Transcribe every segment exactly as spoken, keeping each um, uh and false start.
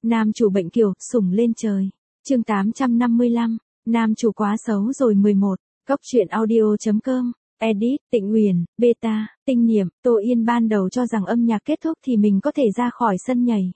Nam chủ bệnh kiều, sủng lên trời. Chương tám trăm năm mươi lăm, nam chủ quá xấu rồi mười một. Cốc truyện audio.com. Edit, Tịnh Uyển, Beta, Tinh Niệm, Tô Yên ban đầu cho rằng âm nhạc kết thúc thì mình có thể ra khỏi sân nhảy.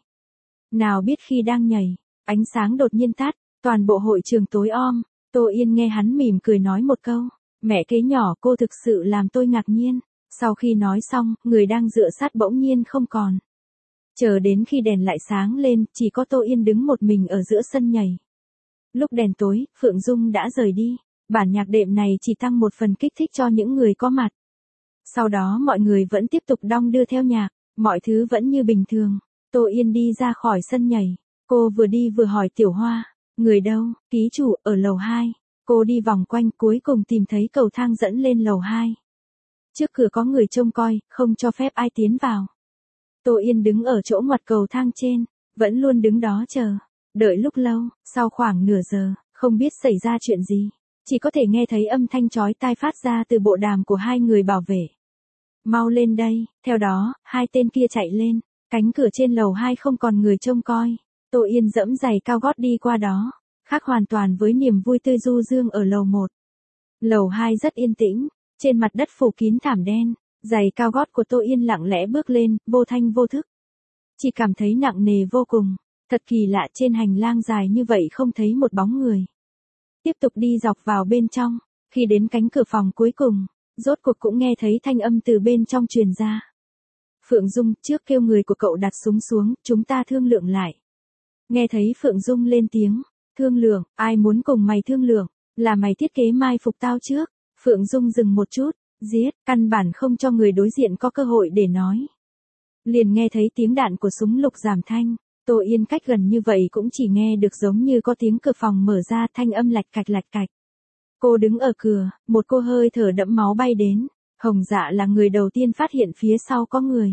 Nào biết khi đang nhảy, ánh sáng đột nhiên tắt, toàn bộ hội trường tối om. Tô Yên nghe hắn mỉm cười nói một câu, mẹ kế nhỏ cô thực sự làm tôi ngạc nhiên. Sau khi nói xong, người đang dựa sát bỗng nhiên không còn. Chờ đến khi đèn lại sáng lên, chỉ có Tô Yên đứng một mình ở giữa sân nhảy. Lúc đèn tối, Phượng Dung đã rời đi. Bản nhạc đệm này chỉ tăng một phần kích thích cho những người có mặt. Sau đó mọi người vẫn tiếp tục đong đưa theo nhạc, mọi thứ vẫn như bình thường. Tô Yên đi ra khỏi sân nhảy. Cô vừa đi vừa hỏi Tiểu Hoa, người đâu? Ký chủ, ở lầu hai. Cô đi vòng quanh cuối cùng tìm thấy cầu thang dẫn lên lầu hai. Trước cửa có người trông coi, không cho phép ai tiến vào. Tô Yên đứng ở chỗ ngoặt cầu thang trên, vẫn luôn đứng đó chờ. Đợi lúc lâu, sau khoảng nửa giờ, không biết xảy ra chuyện gì. Chỉ có thể nghe thấy âm thanh chói tai phát ra từ bộ đàm của hai người bảo vệ. Mau lên đây, theo đó, hai tên kia chạy lên. Cánh cửa trên lầu hai không còn người trông coi. Tô Yên dẫm giày cao gót đi qua đó, khác hoàn toàn với niềm vui tươi du dương ở lầu một. Lầu hai rất yên tĩnh, trên mặt đất phủ kín thảm đen, giày cao gót của Tô Yên lặng lẽ bước lên, vô thanh vô thức. Chỉ cảm thấy nặng nề vô cùng, thật kỳ lạ, trên hành lang dài như vậy không thấy một bóng người. Tiếp tục đi dọc vào bên trong, khi đến cánh cửa phòng cuối cùng, rốt cuộc cũng nghe thấy thanh âm từ bên trong truyền ra. Phượng Dung, trước kêu người của cậu đặt súng xuống, chúng ta thương lượng lại. Nghe thấy Phượng Dung lên tiếng, thương lượng, ai muốn cùng mày thương lượng, là mày thiết kế mai phục tao trước. Phượng Dung dừng một chút, giết, căn bản không cho người đối diện có cơ hội để nói. Liền nghe thấy tiếng đạn của súng lục giảm thanh, Tô Yên cách gần như vậy cũng chỉ nghe được giống như có tiếng cửa phòng mở ra, thanh âm lạch cạch lạch cạch. Cô đứng ở cửa, một cô hơi thở đẫm máu bay đến, Hồng Dạ là người đầu tiên phát hiện phía sau có người.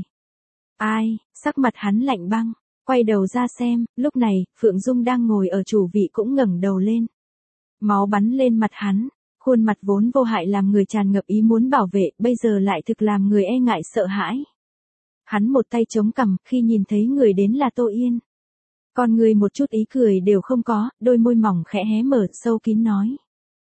Ai, sắc mặt hắn lạnh băng, quay đầu ra xem, lúc này, Phượng Dung đang ngồi ở chủ vị cũng ngẩng đầu lên. Máu bắn lên mặt hắn, khuôn mặt vốn vô hại làm người tràn ngập ý muốn bảo vệ, bây giờ lại thực làm người e ngại sợ hãi. Hắn một tay chống cằm, khi nhìn thấy người đến là Tô Yên. Con người một chút ý cười đều không có, đôi môi mỏng khẽ hé mở, sâu kín nói.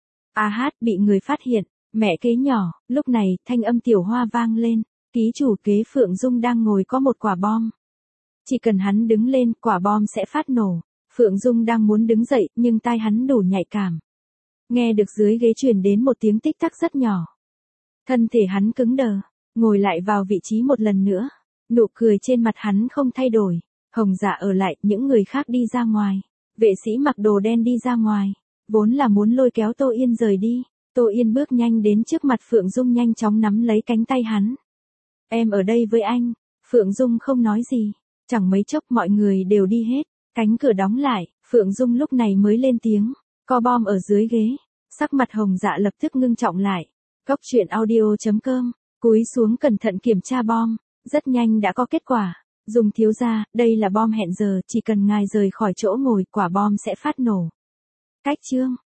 A hát, bị người phát hiện, mẹ kế nhỏ. Lúc này, thanh âm Tiểu Hoa vang lên, ký chủ kế Phượng Dung đang ngồi có một quả bom. Chỉ cần hắn đứng lên, quả bom sẽ phát nổ. Phượng Dung đang muốn đứng dậy, nhưng tai hắn đủ nhạy cảm. Nghe được dưới ghế truyền đến một tiếng tích tắc rất nhỏ. Thân thể hắn cứng đờ, ngồi lại vào vị trí một lần nữa. Nụ cười trên mặt hắn không thay đổi. Hồng Dạ ở lại, những người khác đi ra ngoài. Vệ sĩ mặc đồ đen đi ra ngoài, vốn là muốn lôi kéo Tô Yên rời đi. Tô Yên bước nhanh đến trước mặt Phượng Dung, nhanh chóng nắm lấy cánh tay hắn. Em ở đây với anh. Phượng Dung không nói gì. Chẳng mấy chốc mọi người đều đi hết. Cánh cửa đóng lại, Phượng Dung lúc này mới lên tiếng. Co bom ở dưới ghế. Sắc mặt Hồng Dạ lập tức ngưng trọng lại. Cốc truyện audio.com. Cúi xuống cẩn thận kiểm tra bom. Rất nhanh đã có kết quả. Dùng thiếu gia, đây là bom hẹn giờ, chỉ cần ngài rời khỏi chỗ ngồi, quả bom sẽ phát nổ. Cách chương.